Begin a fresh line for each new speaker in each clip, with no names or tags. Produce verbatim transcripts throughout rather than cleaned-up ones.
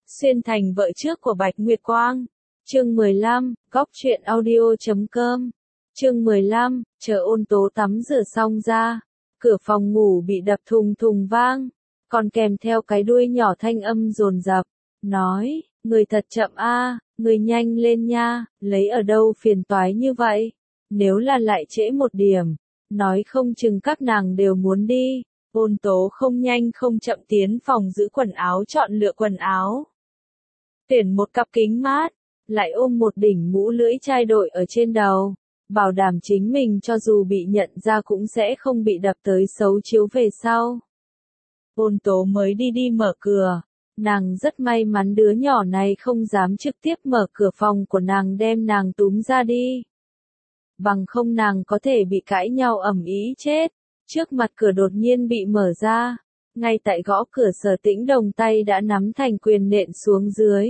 Xuyên thành vợ trước của Bạch Nguyệt Quang. Chương mười lăm, góc truyện audio chấm com. Chương mười lăm, chờ Ôn Tố tắm rửa xong ra, cửa phòng ngủ bị đập thùng thùng vang, còn kèm theo cái đuôi nhỏ thanh âm dồn dập, nói, người thật chậm a, người nhanh lên nha, lấy ở đâu phiền toái như vậy, nếu là lại trễ một điểm, nói không chừng các nàng đều muốn đi. Ôn Tố không nhanh không chậm tiến phòng giữ quần áo chọn lựa quần áo. Tuyển một cặp kính mát, lại ôm một đỉnh mũ lưỡi chai đội ở trên đầu, bảo đảm chính mình cho dù bị nhận ra cũng sẽ không bị đập tới xấu chiếu về sau. Ôn Tố mới đi đi mở cửa, nàng rất may mắn đứa nhỏ này không dám trực tiếp mở cửa phòng của nàng đem nàng túm ra đi. Bằng không nàng có thể bị cãi nhau ầm ĩ chết. Trước mặt cửa đột nhiên bị mở ra, ngay tại gõ cửa Sở Tĩnh Đồng tay đã nắm thành quyền nện xuống dưới.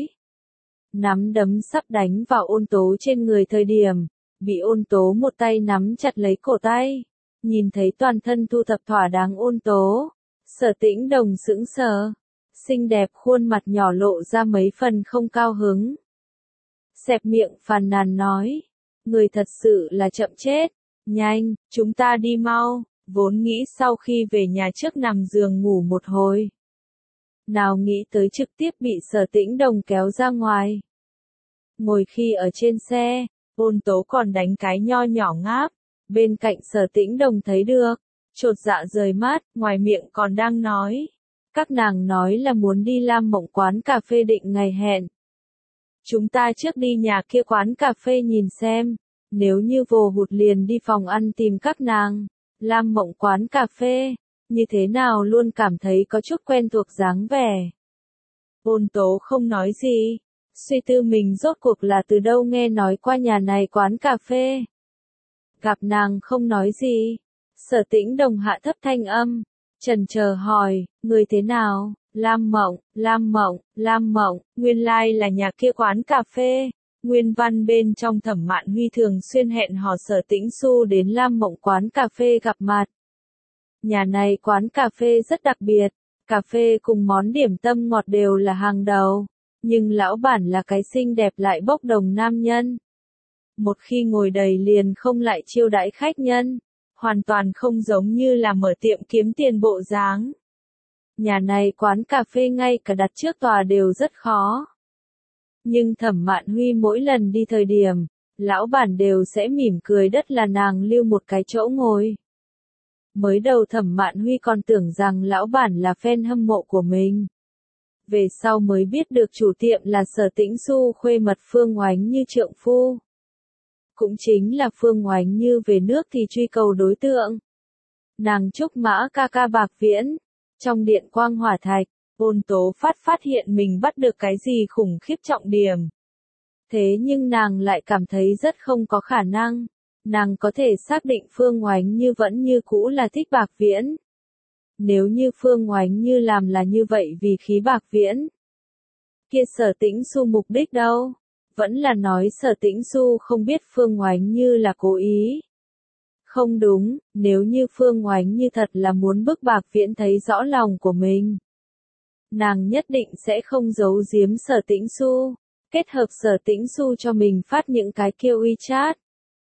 Nắm đấm sắp đánh vào Ôn Tố trên người thời điểm, bị Ôn Tố một tay nắm chặt lấy cổ tay. Nhìn thấy toàn thân thu thập thỏa đáng Ôn Tố, Sở Tĩnh Đồng sững sờ, xinh đẹp khuôn mặt nhỏ lộ ra mấy phần không cao hứng. Xẹp miệng phàn nàn nói, người thật sự là chậm chết, nhanh, chúng ta đi mau. Vốn nghĩ sau khi về nhà trước nằm giường ngủ một hồi. Nào nghĩ tới trực tiếp bị Sở Tĩnh Đồng kéo ra ngoài. Ngồi khi ở trên xe, Ôn Tố còn đánh cái nho nhỏ ngáp. Bên cạnh Sở Tĩnh Đồng thấy được, chột dạ rời mắt, ngoài miệng còn đang nói. Các nàng nói là muốn đi Lam Mộng quán cà phê định ngày hẹn. Chúng ta trước đi nhà kia quán cà phê nhìn xem, nếu như vồ hụt liền đi phòng ăn tìm các nàng. Lam Mộng quán cà phê, như thế nào luôn cảm thấy có chút quen thuộc dáng vẻ. Ôn Tố không nói gì, suy tư mình rốt cuộc là từ đâu nghe nói qua nhà này quán cà phê. Gặp nàng không nói gì, Sở Tĩnh Đồng hạ thấp thanh âm, chần chờ hỏi, người thế nào, Lam Mộng, Lam Mộng, Lam Mộng, nguyên lai là nhà kia quán cà phê. Nguyên văn bên trong Thẩm Mạn Huy thường xuyên hẹn hò Sở Tĩnh Xu đến Lam Mộng quán cà phê gặp mặt. Nhà này quán cà phê rất đặc biệt, cà phê cùng món điểm tâm ngọt đều là hàng đầu, nhưng lão bản là cái xinh đẹp lại bốc đồng nam nhân. Một khi ngồi đầy liền không lại chiêu đãi khách nhân, hoàn toàn không giống như là mở tiệm kiếm tiền bộ dáng. Nhà này quán cà phê ngay cả đặt trước tòa đều rất khó. Nhưng Thẩm Mạn Huy mỗi lần đi thời điểm, lão bản đều sẽ mỉm cười đất là nàng lưu một cái chỗ ngồi. Mới đầu Thẩm Mạn Huy còn tưởng rằng lão bản là fan hâm mộ của mình. Về sau mới biết được chủ tiệm là Sở Tĩnh Xu khuê mật Phương Oánh Như trượng phu. Cũng chính là Phương Oánh Như về nước thì truy cầu đối tượng. Nàng trúc mã ca ca bạc viễn, trong điện quang hỏa thạch. Ôn Tố phát phát hiện mình bắt được cái gì khủng khiếp trọng điểm. Thế nhưng nàng lại cảm thấy rất không có khả năng. Nàng có thể xác định Phương Oánh Như vẫn như cũ là thích bạc viễn. Nếu như Phương Oánh Như làm là như vậy vì khí bạc viễn. Kia Sở Tĩnh Xu mục đích đâu? Vẫn là nói Sở Tĩnh Xu không biết Phương Oánh Như là cố ý. Không đúng, nếu như Phương Oánh Như thật là muốn bức bạc viễn thấy rõ lòng của mình. Nàng nhất định sẽ không giấu giếm Sở Tĩnh Xu, kết hợp Sở Tĩnh Xu cho mình phát những cái kêu WeChat.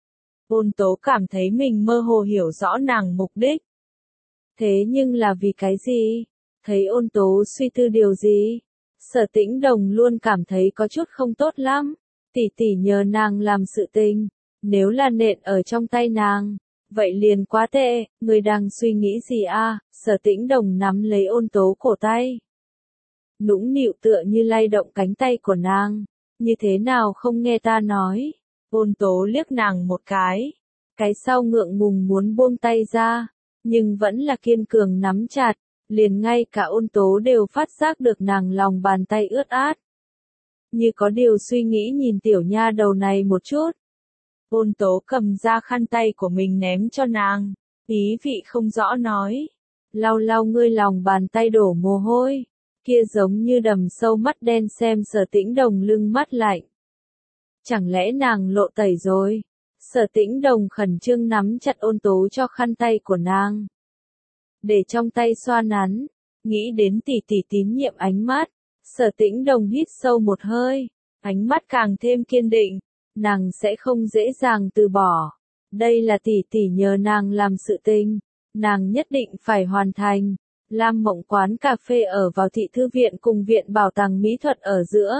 Ôn Tố cảm thấy mình mơ hồ hiểu rõ nàng mục đích. Thế nhưng là vì cái gì? Thấy Ôn Tố suy tư điều gì? Sở Tĩnh Đồng luôn cảm thấy có chút không tốt lắm. Tỷ tỷ nhờ nàng làm sự tình, nếu là nện ở trong tay nàng, vậy liền quá tệ, người đang suy nghĩ gì a? Sở Tĩnh Đồng nắm lấy Ôn Tố cổ tay. Nũng nịu tựa như lay động cánh tay của nàng, như thế nào không nghe ta nói. Ôn Tố liếc nàng một cái, cái sau ngượng ngùng muốn buông tay ra, nhưng vẫn là kiên cường nắm chặt, liền ngay cả Ôn Tố đều phát giác được nàng lòng bàn tay ướt át. Như có điều suy nghĩ nhìn tiểu nha đầu này một chút. Ôn Tố cầm ra khăn tay của mình ném cho nàng, ý vị không rõ nói, lau lau ngươi lòng bàn tay đổ mồ hôi. Kia giống như đầm sâu mắt đen xem Sở Tĩnh Đồng lưng mắt lạnh. Chẳng lẽ nàng lộ tẩy rồi? Sở Tĩnh Đồng khẩn trương nắm chặt Ôn Tố cho khăn tay của nàng. Để trong tay xoa nắn, nghĩ đến tỷ tỷ tín nhiệm ánh mắt, Sở Tĩnh Đồng hít sâu một hơi, ánh mắt càng thêm kiên định, nàng sẽ không dễ dàng từ bỏ. Đây là tỷ tỷ nhờ nàng làm sự tình, nàng nhất định phải hoàn thành. Lam Mộng quán cà phê ở vào thị thư viện cùng viện bảo tàng mỹ thuật ở giữa.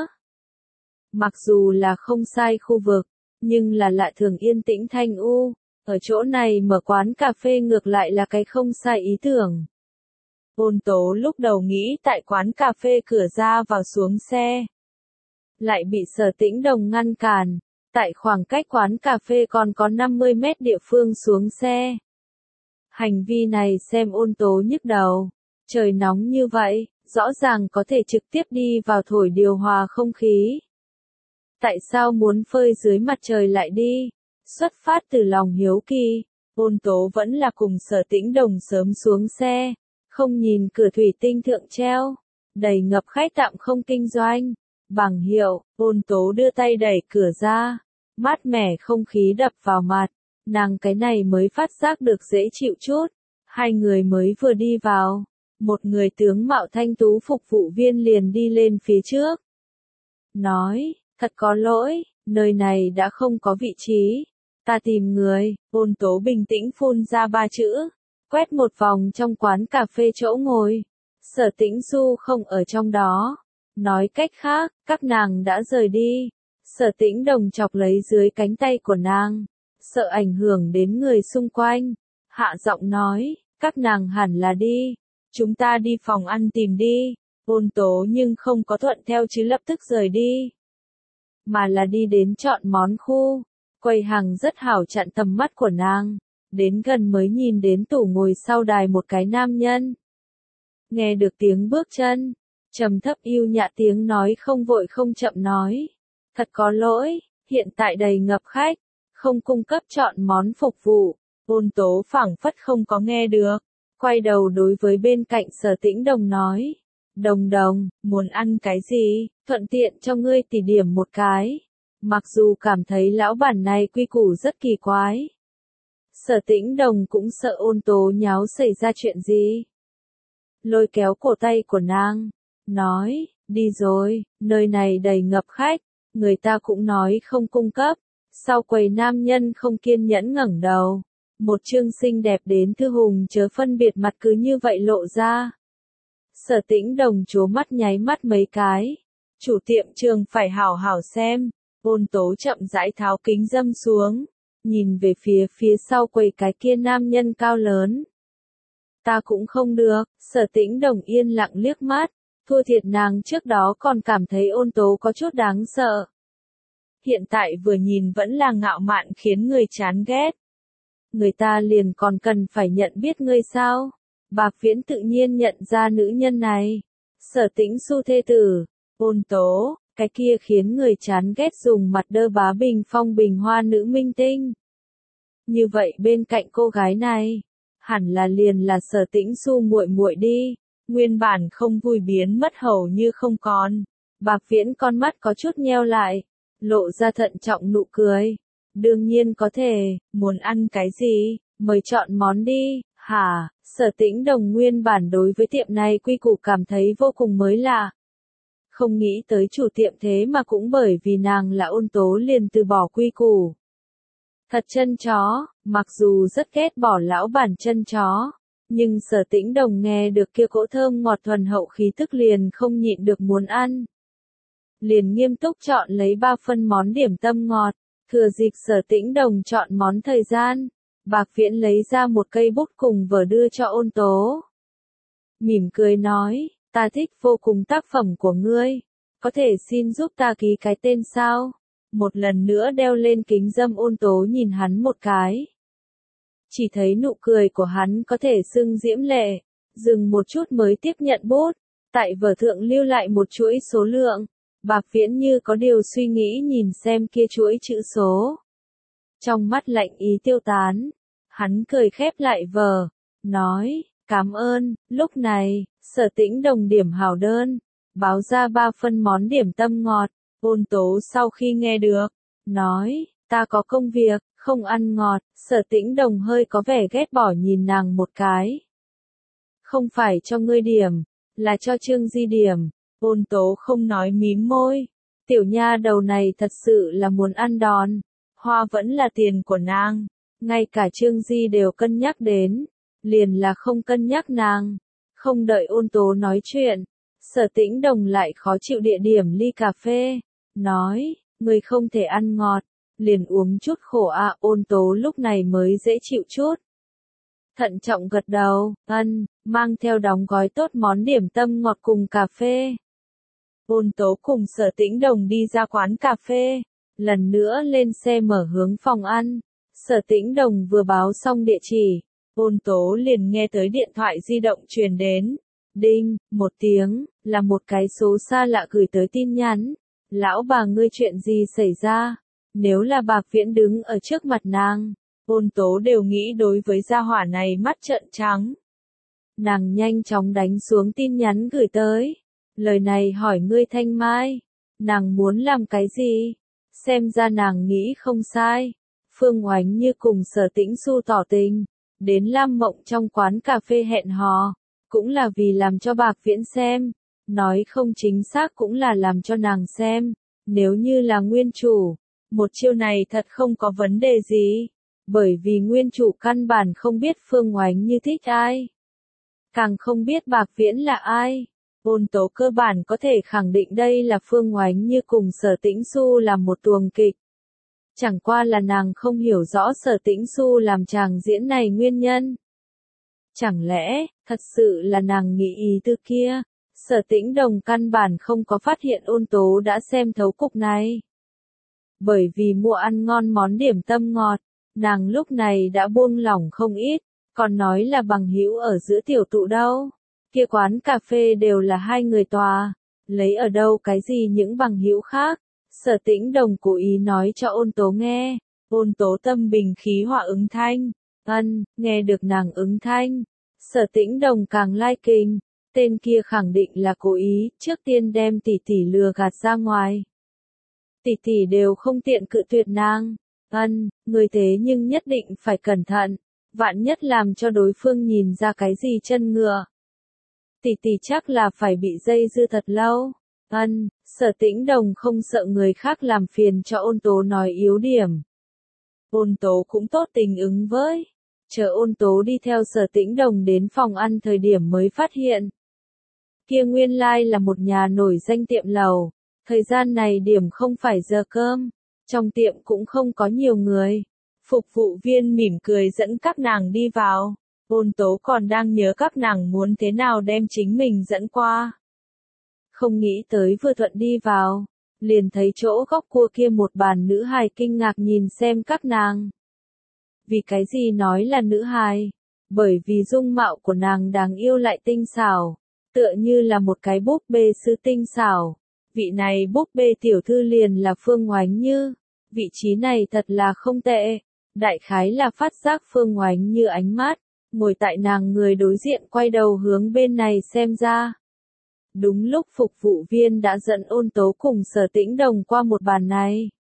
Mặc dù là không sai khu vực, nhưng là lại thường yên tĩnh thanh u, ở chỗ này mở quán cà phê ngược lại là cái không sai ý tưởng. Ôn Tố lúc đầu nghĩ tại quán cà phê cửa ra vào xuống xe, lại bị Sở Tĩnh Đồng ngăn cản, tại khoảng cách quán cà phê còn có năm mươi mét địa phương xuống xe. Hành vi này xem Ôn Tố nhức đầu, trời nóng như vậy, rõ ràng có thể trực tiếp đi vào thổi điều hòa không khí. Tại sao muốn phơi dưới mặt trời lại đi? Xuất phát từ lòng hiếu kỳ, Ôn Tố vẫn là cùng Sở Tĩnh Đồng sớm xuống xe, không nhìn cửa thủy tinh thượng treo, đầy ngập khách tạm không kinh doanh. Bảng hiệu, Ôn Tố đưa tay đẩy cửa ra, mát mẻ không khí đập vào mặt, nàng cái này mới phát giác được dễ chịu chút. Hai người mới vừa đi vào, một người tướng mạo thanh tú phục vụ viên liền đi lên phía trước. Nói, thật có lỗi, nơi này đã không có vị trí, ta tìm người. Ôn Tố bình tĩnh phun ra ba chữ, quét một vòng trong quán cà phê chỗ ngồi. Sở Tĩnh Du không ở trong đó. Nói cách khác, các nàng đã rời đi. Sở Tĩnh Đồng chọc lấy dưới cánh tay của nàng, sợ ảnh hưởng đến người xung quanh. Hạ giọng nói, các nàng hẳn là đi. Chúng ta đi phòng ăn tìm đi. Ôn Tố nhưng không có thuận theo chứ lập tức rời đi, mà là đi đến chọn món khu. Quầy hàng rất hảo chặn tầm mắt của nàng. Đến gần mới nhìn đến tủ ngồi sau đài một cái nam nhân. Nghe được tiếng bước chân, trầm thấp yêu nhã tiếng nói không vội không chậm nói. Thật có lỗi, hiện tại đầy ngập khách, không cung cấp chọn món phục vụ. Ôn Tố phảng phất không có nghe được, quay đầu đối với bên cạnh Sở Tĩnh Đồng nói. Đồng đồng, muốn ăn cái gì, thuận tiện cho ngươi tỉ điểm một cái. Mặc dù cảm thấy lão bản này quy củ rất kỳ quái. Sở Tĩnh Đồng cũng sợ Ôn Tố nháo xảy ra chuyện gì. Lôi kéo cổ tay của nàng, nói, đi rồi, nơi này đầy ngập khách, người ta cũng nói không cung cấp. Sau quầy nam nhân không kiên nhẫn ngẩng đầu, một trương xinh đẹp đến thư hùng chớ phân biệt mặt cứ như vậy lộ ra. Sở Tĩnh Đồng trố mắt nháy mắt mấy cái, chủ tiệm trường phải hảo hảo xem. Ôn Tố chậm rãi tháo kính dâm xuống, nhìn về phía phía sau quầy cái kia nam nhân cao lớn. Ta cũng không được. Sở Tĩnh Đồng yên lặng liếc mắt, thua thiệt nàng trước đó còn cảm thấy Ôn Tố có chút đáng sợ. Hiện tại vừa nhìn vẫn là ngạo mạn khiến người chán ghét. Người ta liền còn cần phải nhận biết ngươi sao? Bạc Viễn tự nhiên nhận ra nữ nhân này. Sở Tĩnh Xu thê tử, Ôn Tố, cái kia khiến người chán ghét dùng mặt đơ bá bình phong bình hoa nữ minh tinh. Như vậy bên cạnh cô gái này, hẳn là liền là Sở Tĩnh Xu muội muội đi. Nguyên bản không vui biến mất hầu như không còn. Bạc Viễn con mắt có chút nheo lại, lộ ra thận trọng nụ cười. Đương nhiên có thể, muốn ăn cái gì, mời chọn món đi. Hả? Sở Tĩnh Đồng nguyên bản đối với tiệm này quy củ cảm thấy vô cùng mới lạ. Không nghĩ tới chủ tiệm thế mà cũng bởi vì nàng là Ôn Tố liền từ bỏ quy củ. Thật chân chó, mặc dù rất ghét bỏ lão bản chân chó, nhưng Sở Tĩnh Đồng nghe được kia cỗ thơm ngọt thuần hậu khí tức liền không nhịn được muốn ăn. Liền nghiêm túc chọn lấy ba phân món điểm tâm ngọt, thừa dịp Sở Tĩnh Đồng chọn món thời gian. Bạc Viễn lấy ra một cây bút cùng vở đưa cho Ôn Tố. Mỉm cười nói, ta thích vô cùng tác phẩm của ngươi, có thể xin giúp ta ký cái tên sao? Một lần nữa đeo lên kính dâm Ôn Tố nhìn hắn một cái. Chỉ thấy nụ cười của hắn có thể xưng diễm lệ, dừng một chút mới tiếp nhận bút, tại vở thượng lưu lại một chuỗi số lượng. Bạc Viễn như có điều suy nghĩ nhìn xem kia chuỗi chữ số. Trong mắt lạnh ý tiêu tán, hắn cười khép lại vở, nói, cảm ơn. Lúc này, Sở Tĩnh Đồng điểm hảo đơn, báo ra ba phân món điểm tâm ngọt. Ôn Tố sau khi nghe được, nói, ta có công việc, không ăn ngọt. Sở Tĩnh Đồng hơi có vẻ ghét bỏ nhìn nàng một cái. Không phải cho ngươi điểm, là cho Trương Di điểm. Ôn tố không nói mím môi. Tiểu nha đầu này thật sự là muốn ăn đòn. Hoa vẫn là tiền của nàng. Ngay cả Trương Di đều cân nhắc đến. Liền là không cân nhắc nàng. Không đợi ôn tố nói chuyện. Sở Tĩnh Đồng lại khó chịu địa điểm ly cà phê. Nói, người không thể ăn ngọt. Liền uống chút khổ à. Ôn tố lúc này mới dễ chịu chút. Thận trọng gật đầu, ân, mang theo đóng gói tốt món điểm tâm ngọt cùng cà phê. Ôn tố cùng Sở Tĩnh Đồng đi ra quán cà phê, lần nữa lên xe mở hướng phòng ăn. Sở Tĩnh Đồng vừa báo xong địa chỉ, ôn tố liền nghe tới điện thoại di động truyền đến. Đinh, một tiếng, là một cái số xa lạ gửi tới tin nhắn. Lão bà ngươi chuyện gì xảy ra? Nếu là Bạc Viễn đứng ở trước mặt nàng, ôn tố đều nghĩ đối với gia hỏa này mắt trợn trắng. Nàng nhanh chóng đánh xuống tin nhắn gửi tới. Lời này hỏi ngươi Thanh Mai. Nàng muốn làm cái gì? Xem ra nàng nghĩ không sai. Phương Oánh Như cùng Sở Tĩnh Xu tỏ tình. Đến Lam Mộng trong quán cà phê hẹn hò. Cũng là vì làm cho Bạc Viễn xem. Nói không chính xác cũng là làm cho nàng xem. Nếu như là nguyên chủ. Một chiêu này thật không có vấn đề gì. Bởi vì nguyên chủ căn bản không biết Phương Oánh Như thích ai. Càng không biết Bạc Viễn là ai. Ôn tố cơ bản có thể khẳng định đây là Phương Oánh Như cùng Sở Tĩnh Xu làm một tuồng kịch. Chẳng qua là nàng không hiểu rõ Sở Tĩnh Xu làm chàng diễn này nguyên nhân. Chẳng lẽ, thật sự là nàng nghĩ ý tư kia. Sở Tĩnh Đồng căn bản không có phát hiện ôn tố đã xem thấu cục này. Bởi vì mua ăn ngon món điểm tâm ngọt, nàng lúc này đã buông lỏng không ít, còn nói là bằng hữu ở giữa tiểu tụ đâu. Kia quán cà phê đều là hai người tòa, lấy ở đâu cái gì những bằng hữu khác. Sở Tĩnh Đồng cố ý nói cho ôn tố nghe, ôn tố tâm bình khí hòa ứng thanh, ân, nghe được nàng ứng thanh. Sở Tĩnh Đồng càng lai kinh, tên kia khẳng định là cố ý, trước tiên đem tỷ tỷ lừa gạt ra ngoài. Tỷ tỷ đều không tiện cự tuyệt nàng, ân, người thế nhưng nhất định phải cẩn thận, vạn nhất làm cho đối phương nhìn ra cái gì chân ngựa. Tỷ tỷ chắc là phải bị dây dưa thật lâu. Ân, Sở Tĩnh Đồng không sợ người khác làm phiền cho ôn tố nói yếu điểm. Ôn tố cũng tốt tình ứng với. Chờ ôn tố đi theo Sở Tĩnh Đồng đến phòng ăn thời điểm mới phát hiện. Kia nguyên lai là một nhà nổi danh tiệm lầu. Thời gian này điểm không phải giờ cơm. Trong tiệm cũng không có nhiều người. Phục vụ viên mỉm cười dẫn các nàng đi vào. Ôn tố còn đang nhớ các nàng muốn thế nào đem chính mình dẫn qua. Không nghĩ tới vừa thuận đi vào, liền thấy chỗ góc cua kia một bàn nữ hài kinh ngạc nhìn xem các nàng. Vì cái gì nói là nữ hài? Bởi vì dung mạo của nàng đáng yêu lại tinh xảo, tựa như là một cái búp bê sư tinh xảo. Vị này búp bê tiểu thư liền là Phương Oánh Như. Vị trí này thật là không tệ. Đại khái là phát giác Phương Oánh Như ánh mắt. Ngồi tại nàng người đối diện quay đầu hướng bên này xem ra. Đúng lúc phục vụ viên đã dẫn ôn tố cùng Sở Tĩnh Đồng qua một bàn này.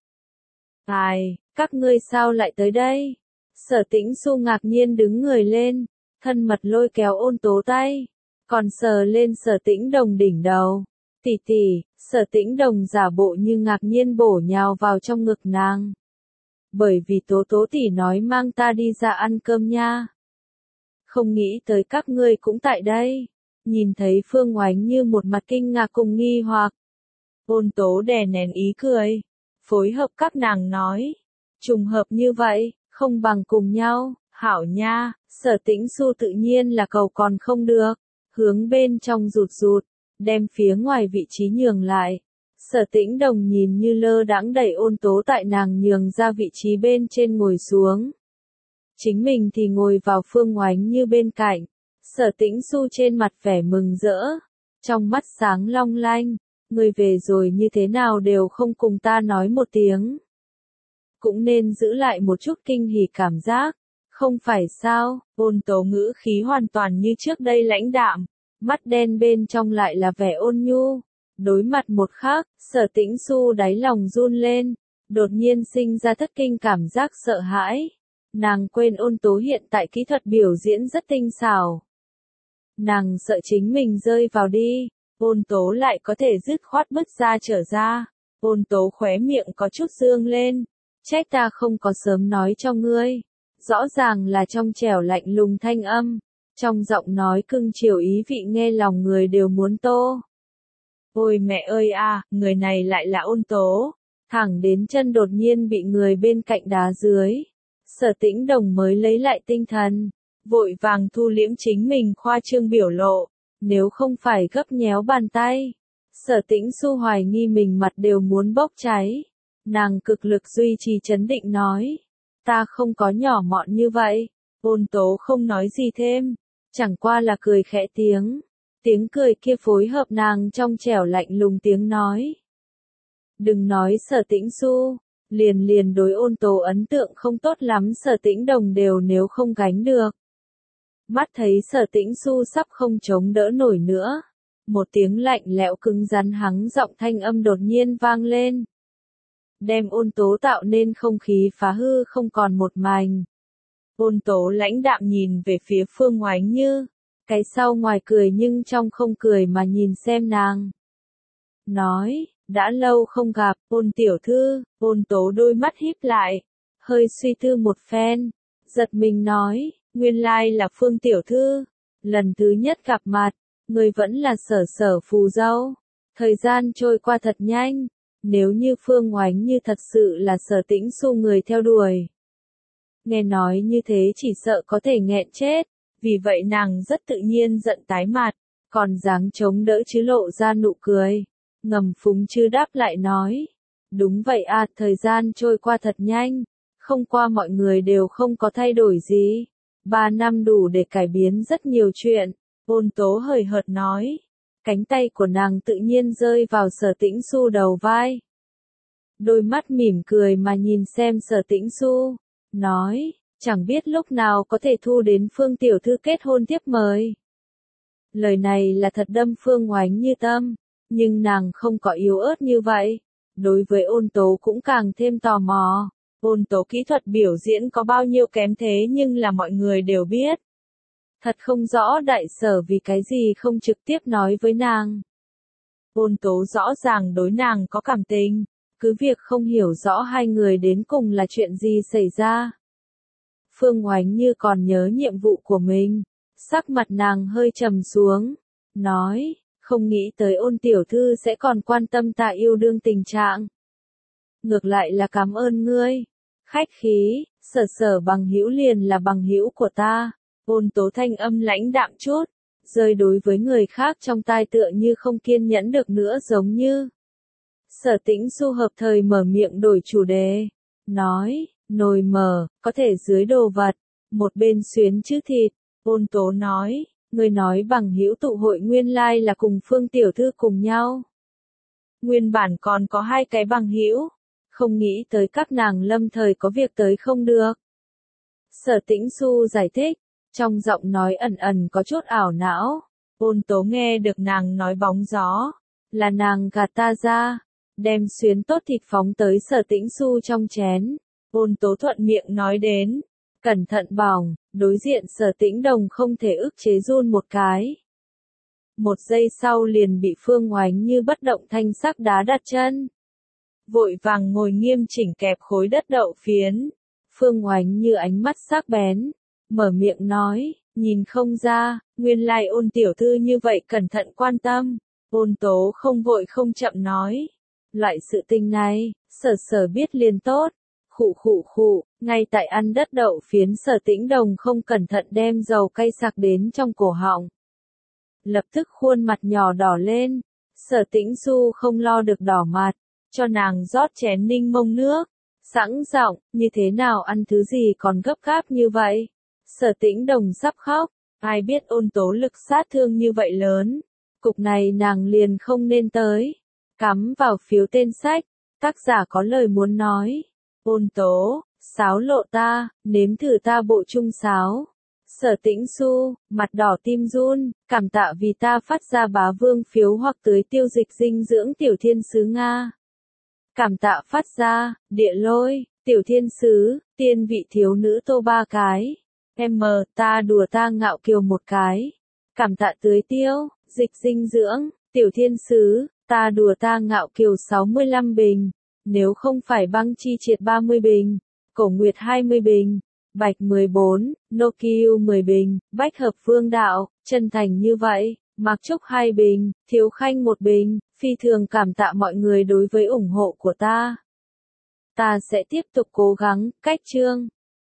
Ai, các ngươi sao lại tới đây? Sở Tĩnh Xu ngạc nhiên đứng người lên, thân mật lôi kéo ôn tố tay, còn sờ lên Sở Tĩnh Đồng đỉnh đầu. Tỷ tỷ, Sở Tĩnh Đồng giả bộ như ngạc nhiên bổ nhào vào trong ngực nàng. Bởi vì tố tố tỷ nói mang ta đi ra ăn cơm nha. Không nghĩ tới các ngươi cũng tại đây. Nhìn thấy Phương Oánh Như một mặt kinh ngạc cùng nghi hoặc. Ôn tố đè nén ý cười. Phối hợp các nàng nói. Trùng hợp như vậy, không bằng cùng nhau, hảo nha. Sở Tĩnh Xu tự nhiên là cầu còn không được. Hướng bên trong rụt rụt, đem phía ngoài vị trí nhường lại. Sở Tĩnh Đồng nhìn như lơ đãng đẩy ôn tố tại nàng nhường ra vị trí bên trên ngồi xuống. Chính mình thì ngồi vào Phương Oánh Như bên cạnh. Sở Tĩnh Xu trên mặt vẻ mừng rỡ, trong mắt sáng long lanh, người về rồi như thế nào đều không cùng ta nói một tiếng. Cũng nên giữ lại một chút kinh hỉ cảm giác, không phải sao? Ôn tố ngữ khí hoàn toàn như trước đây lãnh đạm, mắt đen bên trong lại là vẻ ôn nhu. Đối mặt một khác, Sở Tĩnh Xu đáy lòng run lên, đột nhiên sinh ra thất kinh cảm giác sợ hãi. Nàng quên ôn tố hiện tại kỹ thuật biểu diễn rất tinh xảo. Nàng sợ chính mình rơi vào đi, Ôn tố lại có thể dứt khoát bứt ra trở ra. Ôn tố khóe miệng có chút dương lên. Trách ta không có sớm nói cho ngươi. Rõ ràng là trong trẻo lạnh lùng thanh âm. Trong giọng nói cưng chiều ý vị nghe lòng người đều muốn tô. Ôi mẹ ơi à, người này lại là ôn tố. Thẳng đến chân đột nhiên bị người bên cạnh đá dưới. Sở Tĩnh Đồng mới lấy lại tinh thần. Vội vàng thu liễm chính mình khoa trương biểu lộ. Nếu không phải gấp nhéo bàn tay. Sở Tĩnh Xu hoài nghi mình mặt đều muốn bốc cháy. Nàng cực lực duy trì trấn định nói. Ta không có nhỏ mọn như vậy. Ôn tố không nói gì thêm. Chẳng qua là cười khẽ tiếng. Tiếng cười kia phối hợp nàng trong trẻo lạnh lùng tiếng nói. Đừng nói Sở Tĩnh Xu. Liền liền đối ôn tố ấn tượng không tốt lắm Sở Tĩnh Đồng đều nếu không gánh được. Mắt thấy Sở Tĩnh Xu sắp không chống đỡ nổi nữa. Một tiếng lạnh lẽo cứng rắn hắng giọng thanh âm đột nhiên vang lên. Đem ôn tố tạo nên không khí phá hư không còn một mảnh. Ôn tố lãnh đạm nhìn về phía Phương Oánh Như. Cái sau ngoài cười nhưng trong không cười mà nhìn xem nàng. Nói, đã lâu không gặp, ôn tiểu thư, ôn tố đôi mắt híp lại. Hơi suy tư một phen. Giật mình nói, nguyên lai là Phương tiểu thư. Lần thứ nhất gặp mặt, người vẫn là Sở Sở phù dâu. Thời gian trôi qua thật nhanh. Nếu như Phương Oánh Như thật sự là Sở Tĩnh Xu người theo đuổi. Nghe nói như thế chỉ sợ có thể nghẹn chết. Vì vậy nàng rất tự nhiên giận tái mặt. Còn dáng chống đỡ chứ lộ ra nụ cười. Ngầm phúng chứ đáp lại nói. Đúng vậy à, thời gian trôi qua thật nhanh. Không qua mọi người đều không có thay đổi gì. Ba năm đủ để cải biến rất nhiều chuyện. Ôn tố hời hợt nói. Cánh tay của nàng tự nhiên rơi vào Sở Tĩnh Xu đầu vai. Đôi mắt mỉm cười mà nhìn xem Sở Tĩnh Xu. Nói, chẳng biết lúc nào có thể thu đến Phương tiểu thư kết hôn tiếp mời. Lời này là thật đâm Phương Oánh Như tâm. Nhưng nàng không có yếu ớt như vậy. Đối với ôn tố cũng càng thêm tò mò. Ôn tố kỹ thuật biểu diễn có bao nhiêu kém thế nhưng là mọi người đều biết. Thật không rõ đại sở vì cái gì không trực tiếp nói với nàng. Ôn tố rõ ràng đối nàng có cảm tình. Cứ việc không hiểu rõ hai người đến cùng là chuyện gì xảy ra. Phương Oánh Như còn nhớ nhiệm vụ của mình. Sắc mặt nàng hơi trầm xuống. Nói, không nghĩ tới ôn tiểu thư sẽ còn quan tâm ta yêu đương tình trạng. Ngược lại là cảm ơn ngươi. Khách khí, Sở Sở bằng hữu liền là bằng hữu của ta. Ôn tố thanh âm lãnh đạm chút. Rơi đối với người khác trong tai tựa như không kiên nhẫn được nữa giống như. Sở Tĩnh Xu hợp thời mở miệng đổi chủ đề. Nói, nồi mở, có thể dưới đồ vật. Một bên xuyến chứ thịt. Ôn tố nói, người nói bằng hữu tụ hội nguyên lai là cùng Phương tiểu thư cùng nhau. Nguyên bản còn có hai cái bằng hữu. Không nghĩ tới các nàng lâm thời có việc tới không được. Sở Tĩnh Xu giải thích. Trong giọng nói ẩn ẩn có chút ảo não. Ôn tố nghe được nàng nói bóng gió. Là nàng gạt ta ra. Đem xuyến tốt thịt phóng tới Sở Tĩnh Xu trong chén. Ôn tố thuận miệng nói đến. Cẩn thận bỏng, đối diện Sở Tĩnh Đồng không thể ức chế run một cái. Một giây sau liền bị Phương Oánh Như bất động thanh sắc đá đặt chân. Vội vàng ngồi nghiêm chỉnh kẹp khối đất đậu phiến. Phương Oánh Như ánh mắt sắc bén. Mở miệng nói, nhìn không ra, nguyên lai ôn tiểu thư như vậy cẩn thận quan tâm. Ôn tố không vội không chậm nói. Loại sự tình này, Sở Sở biết liền tốt. Khụ khụ khụ, ngay tại ăn đất đậu phiến Sở Tĩnh Đồng không cẩn thận đem dầu cay sặc đến trong cổ họng. Lập tức khuôn mặt nhỏ đỏ lên. Sở Tĩnh Xu không lo được đỏ mặt. Cho nàng rót chén ninh mông nước. Sẵn giọng, như thế nào ăn thứ gì còn gấp gáp như vậy? Sở Tĩnh Đồng sắp khóc. Ai biết ôn tố lực sát thương như vậy lớn. Cục này nàng liền không nên tới. Cắm vào phiếu tên sách. Tác giả có lời muốn nói. Ôn tố, sáo lộ ta, nếm thử ta bộ trung sáo. Sở Tĩnh Xu, mặt đỏ tim run, cảm tạ vì ta phát ra bá vương phiếu hoặc tưới tiêu dịch dinh dưỡng tiểu thiên sứ Nga. Cảm tạ phát ra, địa lôi, tiểu thiên sứ, tiên vị thiếu nữ tô ba cái. M, ta đùa ta ngạo kiều một cái. Cảm tạ tưới tiêu, dịch dinh dưỡng, Tiểu thiên sứ, ta đùa ta ngạo kiều sáu mươi lăm bình, nếu không phải băng chi triệt ba mươi bình, cổ nguyệt hai mươi bình, bạch mười bốn, Nokia mười bình, bách hợp vương đạo, chân thành như vậy, Mạc Trúc hai bình, Thiếu Khanh một bình, phi thường cảm tạ mọi người đối với ủng hộ của ta. Ta sẽ tiếp tục cố gắng, cách chương.